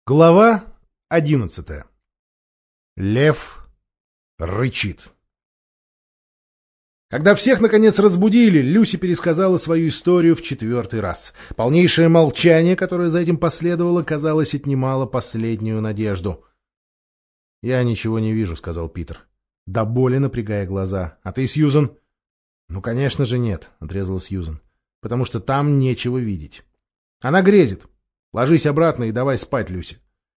Глава 11. Лев рычит. Когда всех, наконец, разбудили, Люси пересказала свою историю в 4-й раз. Полнейшее молчание, которое за этим последовало, казалось, отнимало последнюю надежду. — Я ничего не вижу, — сказал Питер, до боли напрягая глаза. — А ты, Сьюзен? — Ну, конечно же, нет, — отрезала Сьюзен, — потому что там нечего видеть. Она грезит. Ложись обратно и давай спать, Люси.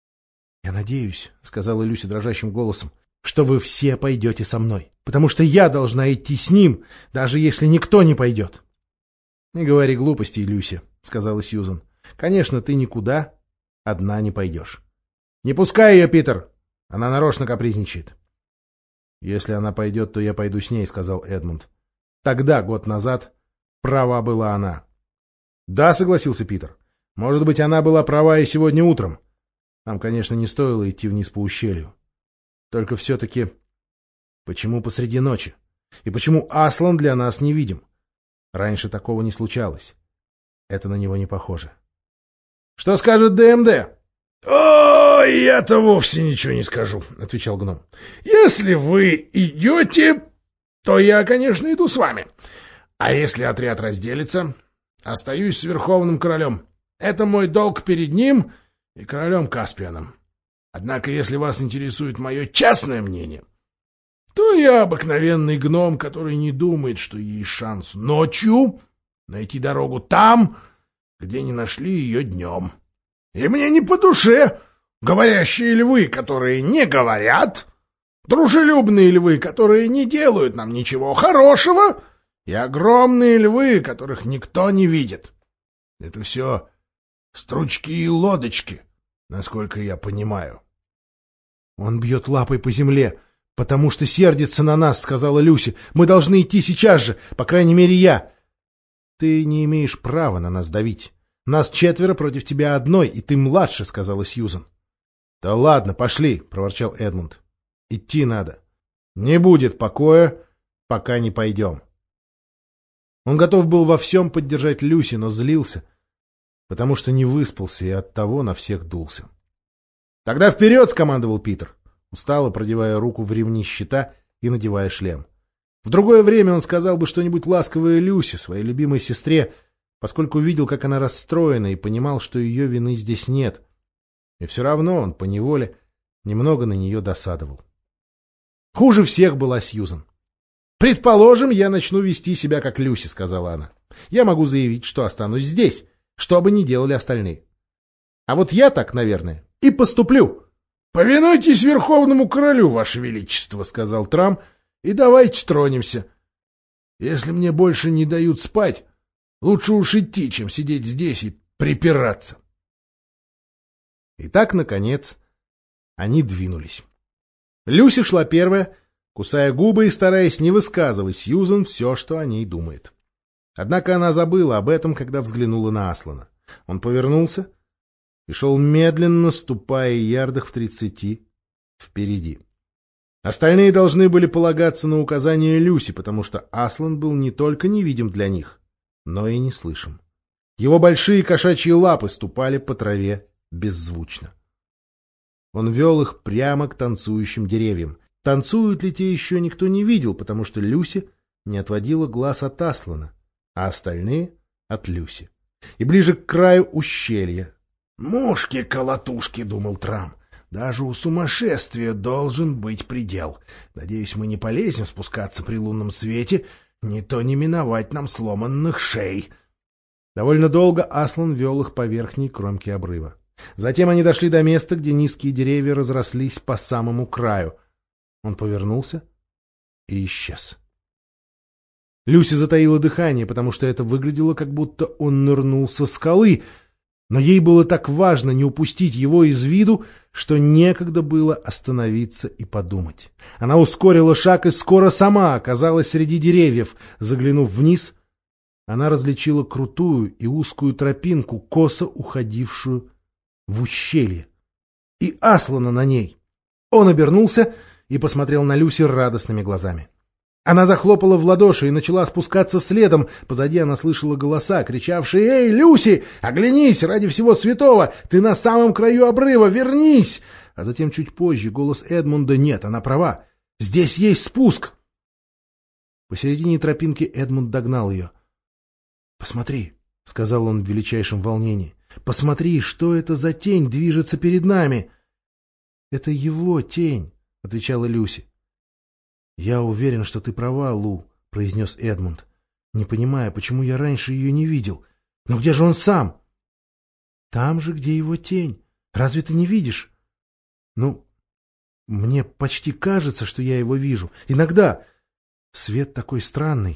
— Я надеюсь, — сказала Люси дрожащим голосом, — что вы все пойдете со мной, потому что я должна идти с ним, даже если никто не пойдет. — Не говори глупостей, Люси, — сказала Сьюзен. — Конечно, ты никуда одна не пойдешь. — Не пускай ее, Питер! Она нарочно капризничает. — Если она пойдет, то я пойду с ней, — сказал Эдмунд. Тогда, год назад, права была она. — Да, — согласился Питер. — Может быть, она была права и сегодня утром. Нам, конечно, не стоило идти вниз по ущелью. Только все-таки... Почему посреди ночи? И почему Аслан для нас не видим? Раньше такого не случалось. Это на него не похоже. — Что скажет ДМД? — О, я-то вовсе ничего не скажу, — отвечал гном. — Если вы идете, то я, конечно, иду с вами. А если отряд разделится, остаюсь с Верховным Королем. Это мой долг перед ним и королем Каспианом. Однако, если вас интересует мое частное мнение, то я обыкновенный гном, который не думает, что есть шанс ночью найти дорогу там, где не нашли ее днем. И мне не по душе говорящие львы, которые не говорят, дружелюбные львы, которые не делают нам ничего хорошего, и огромные львы, которых никто не видит. Это все стручки и лодочки, насколько я понимаю. — Он бьет лапой по земле, потому что сердится на нас, — сказала Люси. — Мы должны идти сейчас же, по крайней мере, я. — Ты не имеешь права на нас давить. Нас 4 против тебя одной, и ты младше, — сказала Сьюзен. — Да ладно, пошли, — проворчал Эдмунд. — Идти надо. Не будет покоя, пока не пойдем. Он готов был во всем поддержать Люси, но злился, потому что не выспался и оттого на всех дулся. — Тогда вперед! — скомандовал Питер, устало продевая руку в ремни щита и надевая шлем. В другое время он сказал бы что-нибудь ласковое Люси, своей любимой сестре, поскольку видел, как она расстроена, и понимал, что ее вины здесь нет. И все равно он поневоле немного на нее досадовал. Хуже всех была Сьюзен. «Предположим, я начну вести себя как Люси», — сказала она. «Я могу заявить, что останусь здесь, что бы ни делали остальные. А вот я так, наверное, и поступлю». «Повинуйтесь Верховному Королю, Ваше Величество», — сказал Трам, — «и давайте тронемся. Если мне больше не дают спать, лучше уж идти, чем сидеть здесь и припираться». И так, наконец, они двинулись. Люси шла первая, кусая губы и стараясь не высказывать Сьюзен все, что о ней думает. Однако она забыла об этом, когда взглянула на Аслана. Он повернулся и шел медленно, ступая ярдах в 30 впереди. Остальные должны были полагаться на указания Люси, потому что Аслан был не только невидим для них, но и неслышим. Его большие кошачьи лапы ступали по траве беззвучно. Он вел их прямо к танцующим деревьям. Танцуют ли те еще никто не видел, потому что Люси не отводила глаз от Аслана, а остальные — от Люси. И ближе к краю ущелья. «Мушки-колотушки», — думал Трам, — «даже у сумасшествия должен быть предел. Надеюсь, мы не полезем спускаться при лунном свете, не то не миновать нам сломанных шей». Довольно долго Аслан вел их по верхней кромке обрыва. Затем они дошли до места, где низкие деревья разрослись по самому краю. Он повернулся и исчез. Люси затаила дыхание, потому что это выглядело, как будто он нырнул со скалы, но ей было так важно не упустить его из виду, что некогда было остановиться и подумать. Она ускорила шаг и скоро сама оказалась среди деревьев. Заглянув вниз, она различила крутую и узкую тропинку, косо уходившую в ущелье, и Аслана на ней. Он обернулся и посмотрел на Люси радостными глазами. Она захлопала в ладоши и начала спускаться следом. Позади она слышала голоса, кричавшие: «Эй, Люси, оглянись, ради всего святого! Ты на самом краю обрыва, вернись!» А затем чуть позже голос Эдмунда: «Нет, она права. Здесь есть спуск!» Посередине тропинки Эдмунд догнал ее. «Посмотри», — сказал он в величайшем волнении. «Посмотри, что это за тень движется перед нами!» «Это его тень», — отвечала Люси. «Я уверен, что ты права, Лу», — произнес Эдмунд, не понимая, почему я раньше ее не видел. «Но где же он сам?» «Там же, где его тень. Разве ты не видишь?» «Ну, мне почти кажется, что я его вижу. Иногда. Свет такой странный».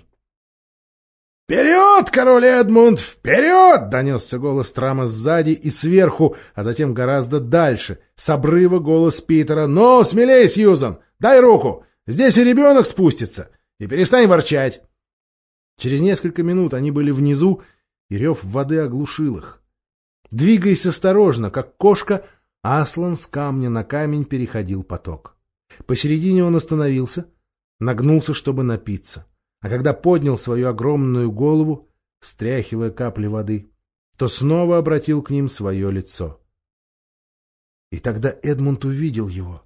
«Вперед, король Эдмунд, вперед!» — донесся голос Трама сзади и сверху, а затем гораздо дальше. С обрыва голос Питера: «Ну, смелее, Сьюзан! Дай руку! Здесь и ребенок спустится! И перестань ворчать!» Через несколько минут они были внизу, и рев воды оглушил их. Двигаясь осторожно, как кошка, Аслан с камня на камень переходил поток. Посередине он остановился, нагнулся, чтобы напиться. А когда поднял свою огромную голову, стряхивая капли воды, то снова обратил к ним свое лицо. И тогда Эдмунд увидел его.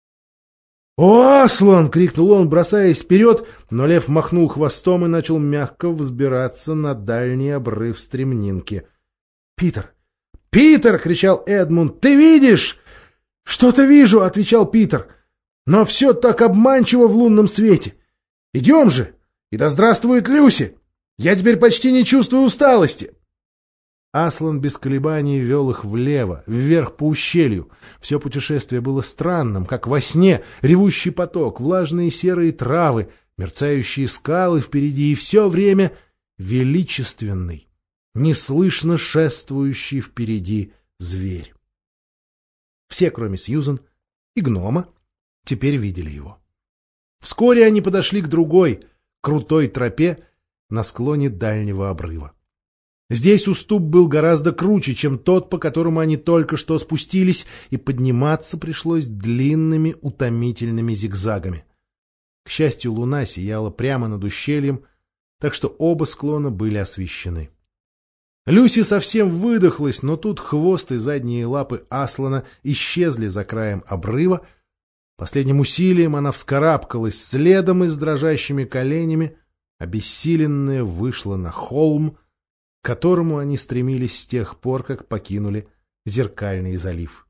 «О, Аслан!» — крикнул он, бросаясь вперед, но лев махнул хвостом и начал мягко взбираться на дальний обрыв стремнинки. «Питер! Питер!» — кричал Эдмунд. «Ты видишь?» «Что-то вижу!» — отвечал Питер. «Но все так обманчиво в лунном свете! Идем же! И да здравствует Люси! Я теперь почти не чувствую усталости!» Аслан без колебаний вел их влево, вверх по ущелью. Все путешествие было странным, как во сне: ревущий поток, влажные серые травы, мерцающие скалы впереди, и все время величественный, неслышно шествующий впереди зверь. Все, кроме Сьюзан и гнома, теперь видели его. Вскоре они подошли к другой, крутой тропе на склоне дальнего обрыва. Здесь уступ был гораздо круче, чем тот, по которому они только что спустились, и подниматься пришлось длинными утомительными зигзагами. К счастью, луна сияла прямо над ущельем, так что оба склона были освещены. Люси совсем выдохлась, но тут хвост и задние лапы Аслана исчезли за краем обрыва. Последним усилием она вскарабкалась следом и с дрожащими коленями, обессиленная, вышла на холм, к которому они стремились с тех пор, как покинули Зеркальный залив.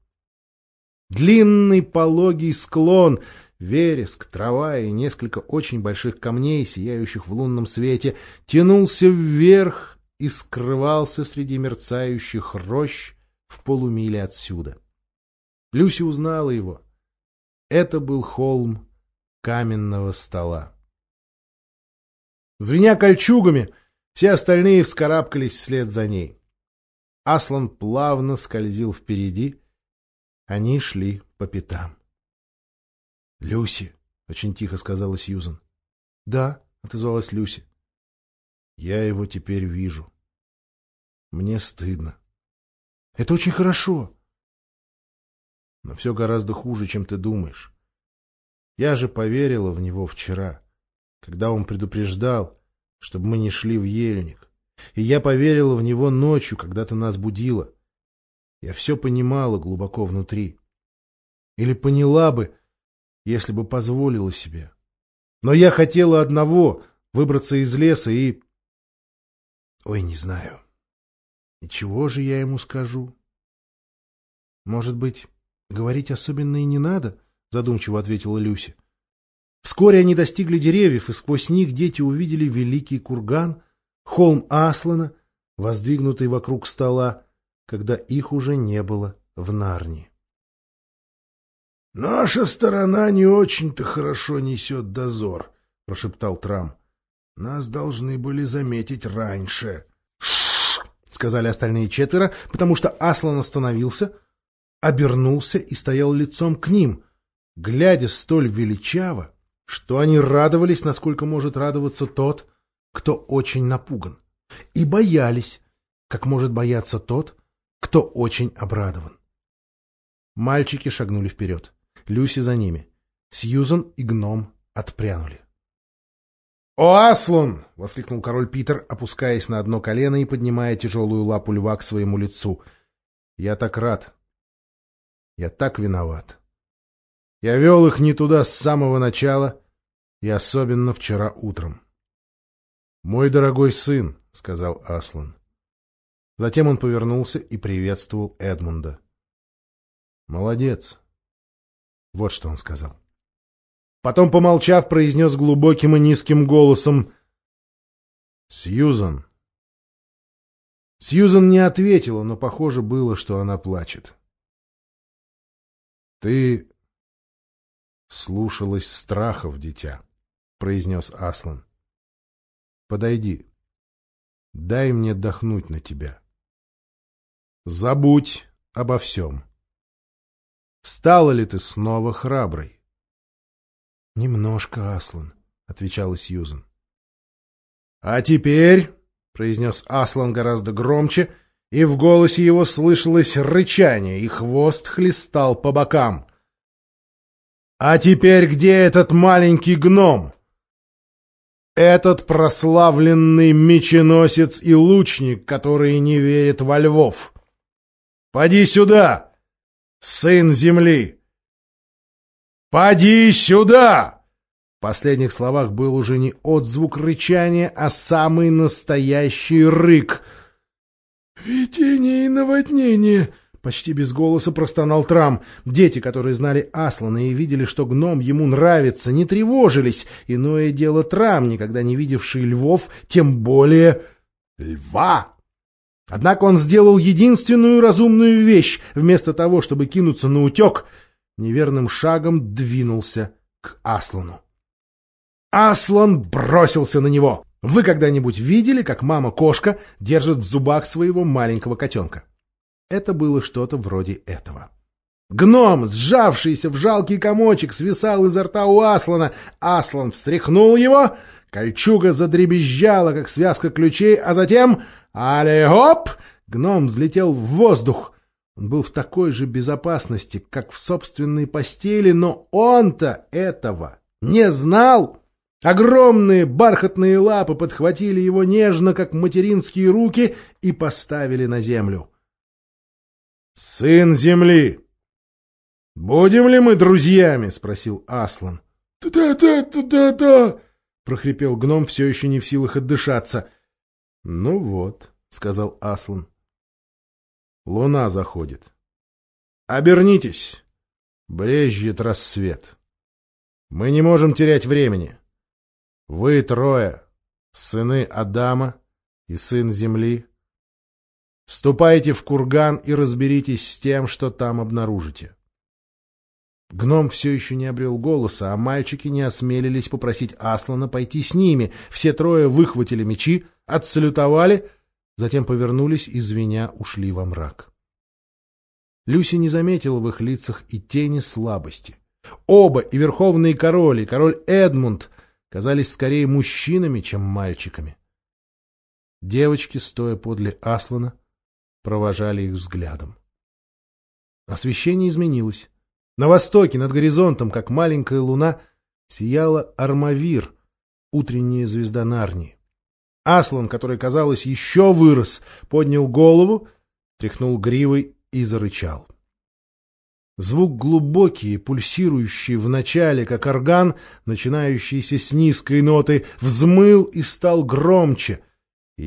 Длинный пологий склон, вереск, трава и несколько очень больших камней, сияющих в лунном свете, тянулся вверх и скрывался среди мерцающих рощ в полумиле отсюда. Люси узнала его. Это был холм каменного стола. Звеня кольчугами, все остальные вскарабкались вслед за ней. Аслан плавно скользил впереди, они шли по пятам. — Люси, — очень тихо сказала Сьюзан. — Да, — отозвалась Люси. — Я его теперь вижу. Мне стыдно. — Это очень хорошо. Но все гораздо хуже, чем ты думаешь. Я же поверила в него вчера, когда он предупреждал, чтобы мы не шли в ельник. И я поверила в него ночью, когда ты нас будила. Я все понимала глубоко внутри. Или поняла бы, если бы позволила себе. Но я хотела одного — выбраться из леса и... Ой, не знаю. И чего же я ему скажу? Может быть, говорить особенно и не надо? — задумчиво ответила Люси. Вскоре они достигли деревьев, и сквозь них дети увидели великий курган, холм Аслана, воздвигнутый вокруг стола, когда их уже не было в Нарнии. — Наша сторона не очень-то хорошо несет дозор, — прошептал Трам. — Нас должны были заметить раньше. — Ш-ш-ш! — сказали остальные четверо, потому что Аслан остановился, обернулся и стоял лицом к ним, глядя столь величаво, что они радовались, насколько может радоваться тот, кто очень напуган, и боялись, как может бояться тот, кто очень обрадован. Мальчики шагнули вперед, Люси за ними, Сьюзан и гном отпрянули. «О, Аслан!» — воскликнул король Питер, опускаясь на одно колено и поднимая тяжелую лапу льва к своему лицу. «Я так рад. Я так виноват. Я вел их не туда с самого начала, и особенно вчера утром». «Мой дорогой сын», — сказал Аслан. Затем он повернулся и приветствовал Эдмунда. «Молодец». Вот что он сказал. Потом, помолчав, произнес глубоким и низким голосом: «Сьюзан». Сьюзан не ответила, но похоже было, что она плачет. «Ты слушалась страхов, дитя», — произнес Аслан. «Подойди. Дай мне дохнуть на тебя. Забудь обо всем. Стала ли ты снова храброй?» «Немножко, Аслан», — отвечала Сьюзан. «А теперь», — произнес Аслан гораздо громче, и в голосе его слышалось рычание, и хвост хлестал по бокам. «А теперь где этот маленький гном? Этот прославленный меченосец и лучник, который не верит во львов? Поди сюда, сын земли! «Поди сюда!» В последних словах был уже не отзвук рычания, а самый настоящий рык. «Видение и наводнение!» — почти без голоса простонал Трам. Дети, которые знали Аслана и видели, что гном ему нравится, не тревожились. Иное дело Трам, никогда не видевший львов, тем более льва. Однако он сделал единственную разумную вещь. Вместо того, чтобы кинуться наутек, неверным шагом двинулся к Аслану. Аслан бросился на него. Вы когда-нибудь видели, как мама-кошка держит в зубах своего маленького котенка? Это было что-то вроде этого. Гном, сжавшийся в жалкий комочек, свисал изо рта у Аслана. Аслан встряхнул его, кольчуга задребезжала, как связка ключей, а затем «Але-гоп!» Гном взлетел в воздух. Он был в такой же безопасности, как в собственной постели, но он-то этого не знал. Огромные бархатные лапы подхватили его нежно, как материнские руки, и поставили на землю. «Сын земли! Будем ли мы друзьями?» — спросил Аслан. «Да-да-да-да-да!» — прохрипел гном, все еще не в силах отдышаться. «Ну вот», — сказал Аслан. Луна заходит. Обернитесь. Брезжит рассвет. Мы не можем терять времени. Вы трое, сыны Адама и сын земли, ступайте в курган и разберитесь с тем, что там обнаружите. Гном все еще не обрел голоса, а мальчики не осмелились попросить Аслана пойти с ними. Все трое выхватили мечи, отсалютовали, затем повернулись и, звеня, ушли во мрак. Люси не заметила в их лицах и тени слабости. Оба, и Верховный Король, и король Эдмунд, казались скорее мужчинами, чем мальчиками. Девочки, стоя подле Аслана, провожали их взглядом. Освещение изменилось. На востоке, над горизонтом, как маленькая луна, сияла Армавир, утренняя звезда Нарнии. Аслан, который, казалось, еще вырос, поднял голову, тряхнул гривой и зарычал. Звук глубокий, пульсирующий в начале, как орган, начинающийся с низкой ноты, взмыл и стал громче. И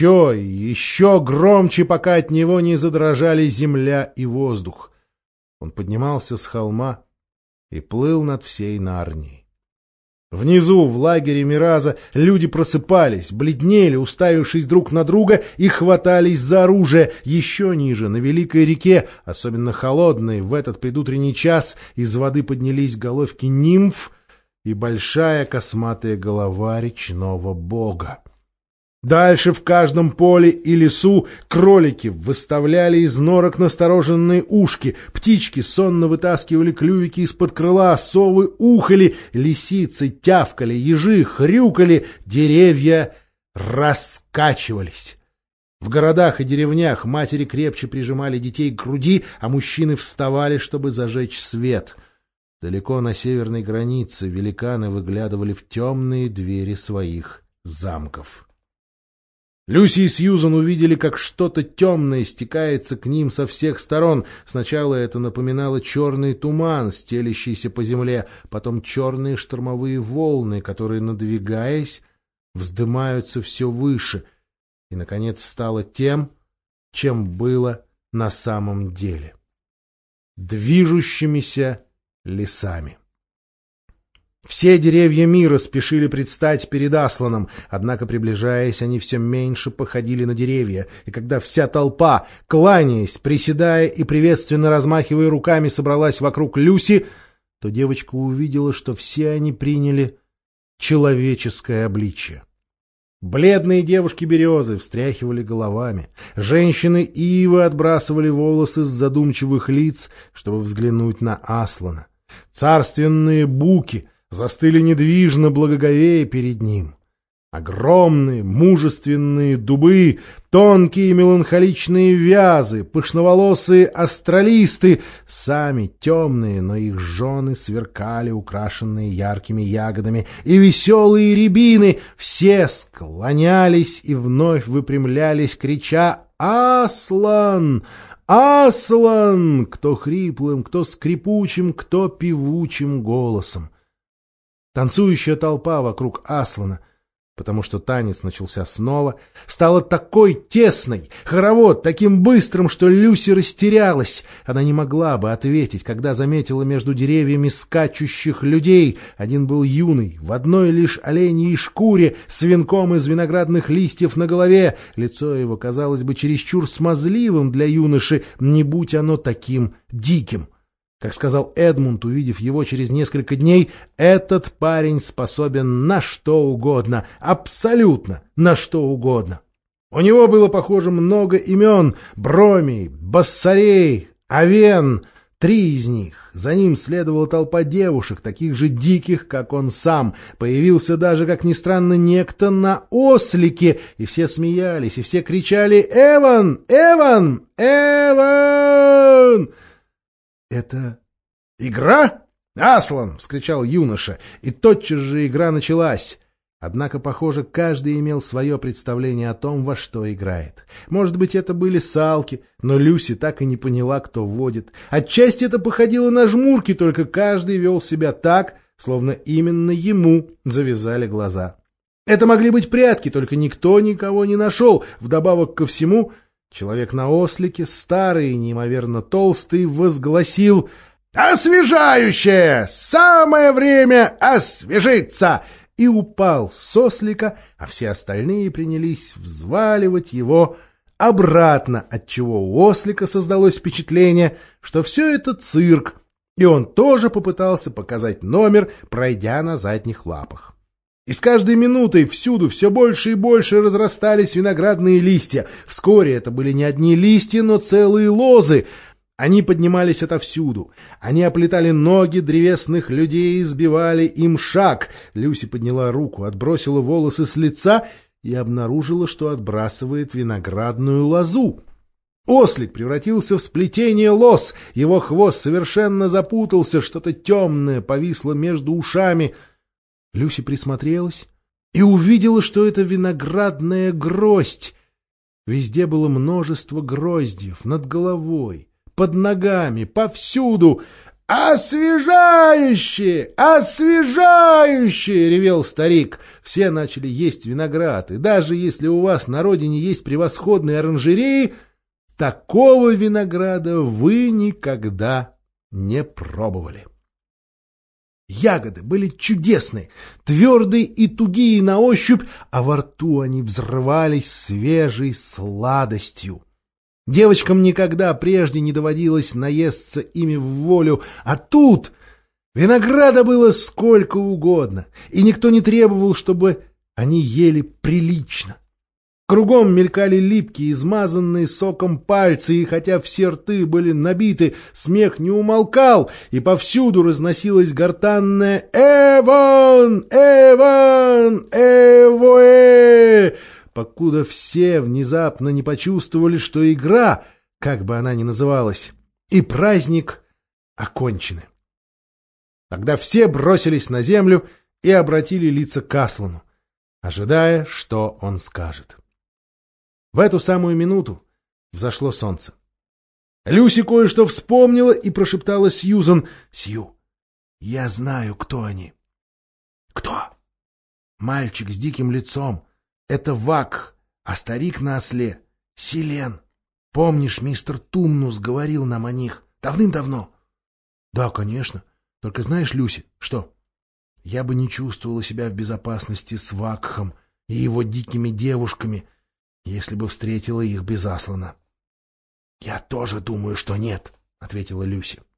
еще громче, пока от него не задрожали земля и воздух. Он поднимался с холма и плыл над всей Нарнией. Внизу, в лагере Мираза, люди просыпались, бледнели, уставившись друг на друга, и хватались за оружие. Еще ниже, на великой реке, особенно холодной, в этот предутренний час из воды поднялись головки нимф и большая косматая голова речного бога. Дальше в каждом поле и лесу кролики выставляли из норок настороженные ушки, птички сонно вытаскивали клювики из-под крыла, совы ухали, лисицы тявкали, ежи хрюкали, деревья раскачивались. В городах и деревнях матери крепче прижимали детей к груди, а мужчины вставали, чтобы зажечь свет. Далеко на северной границе великаны выглядывали в темные двери своих замков. Люси и Сьюзан увидели, как что-то темное стекается к ним со всех сторон. Сначала это напоминало черный туман, стелящийся по земле, потом черные штормовые волны, которые, надвигаясь, вздымаются все выше, и, наконец, стало тем, чем было на самом деле — движущимися лесами. Все деревья мира спешили предстать перед Асланом, однако, приближаясь, они все меньше походили на деревья, и когда вся толпа, кланяясь, приседая и приветственно размахивая руками, собралась вокруг Люси, то девочка увидела, что все они приняли человеческое обличие. Бледные девушки-березы встряхивали головами, женщины-ивы отбрасывали волосы с задумчивых лиц, чтобы взглянуть на Аслана. Царственные буки застыли недвижно, благоговея перед ним. Огромные, мужественные дубы, тонкие меланхоличные вязы, пышноволосые астралисты, сами темные, но их жены сверкали, украшенные яркими ягодами, и веселые рябины, все склонялись и вновь выпрямлялись, крича «Аслан! Аслан!», кто хриплым, кто скрипучим, кто певучим голосом. Танцующая толпа вокруг Аслана, потому что танец начался снова, стала такой тесной, хоровод таким быстрым, что Люси растерялась. Она не могла бы ответить, когда заметила между деревьями скачущих людей. Один был юный, в одной лишь оленьей шкуре, с венком из виноградных листьев на голове. Лицо его казалось бы чересчур смазливым для юноши, не будь оно таким диким. Как сказал Эдмунд, увидев его через несколько дней, этот парень способен на что угодно, абсолютно на что угодно. У него было, похоже, много имен: Бромий, Бассарей, Авен, 3 из них. За ним следовала толпа девушек, таких же диких, как он сам. Появился даже, как ни странно, некто на ослике, и все смеялись, и все кричали «Эван! Эван! Эван!» «Это игра?» «Аслан!» — вскричал юноша, и тотчас же игра началась. Однако, похоже, каждый имел свое представление о том, во что играет. Может быть, это были салки, но Люси так и не поняла, кто водит. Отчасти это походило на жмурки, только каждый вел себя так, словно именно ему завязали глаза. Это могли быть прятки, только никто никого не нашел. Вдобавок ко всему, человек на ослике, старый и неимоверно толстый, возгласил: «Освежающее! Самое время освежиться!» и упал с ослика, а все остальные принялись взваливать его обратно, отчего у ослика создалось впечатление, что все это цирк, и он тоже попытался показать номер, пройдя на задних лапах. И с каждой минутой всюду все больше и больше разрастались виноградные листья. Вскоре это были не одни листья, но целые лозы. Они поднимались отовсюду. Они оплетали ноги древесных людей и сбивали им шаг. Люси подняла руку, отбросила волосы с лица и обнаружила, что отбрасывает виноградную лозу. Ослик превратился в сплетение лоз. Его хвост совершенно запутался, что-то темное повисло между ушами. Люси присмотрелась и увидела, что это виноградная гроздь. Везде было множество гроздьев над головой, под ногами, повсюду. «Освежающее! Освежающее!» — ревел старик. Все начали есть виноград, и даже если у вас на родине есть превосходные оранжереи, такого винограда вы никогда не пробовали. Ягоды были чудесные, твердые и тугие на ощупь, а во рту они взрывались свежей сладостью. Девочкам никогда прежде не доводилось наесться ими в волю, а тут винограда было сколько угодно, и никто не требовал, чтобы они ели прилично. Кругом мелькали липкие, измазанные соком пальцы, и хотя все рты были набиты, смех не умолкал, и повсюду разносилось гортанное «Эван! Эван! Эвоэ!», покуда все внезапно не почувствовали, что игра, как бы она ни называлась, и праздник окончены. Тогда все бросились на землю и обратили лица к Аслану, ожидая, что он скажет. В эту самую минуту взошло солнце. Люси кое-что вспомнила и прошептала Сьюзан: «Сью, я знаю, кто они». «Кто?» «Мальчик с диким лицом. Это Вакх, а старик на осле — Селен. Помнишь, мистер Тумнус говорил нам о них давным-давно?» «Да, конечно. Только знаешь, Люси, что? Я бы не чувствовала себя в безопасности с Вакхом и его дикими девушками, если бы встретила их без Аслана». «Я тоже думаю, что нет», — ответила Люси.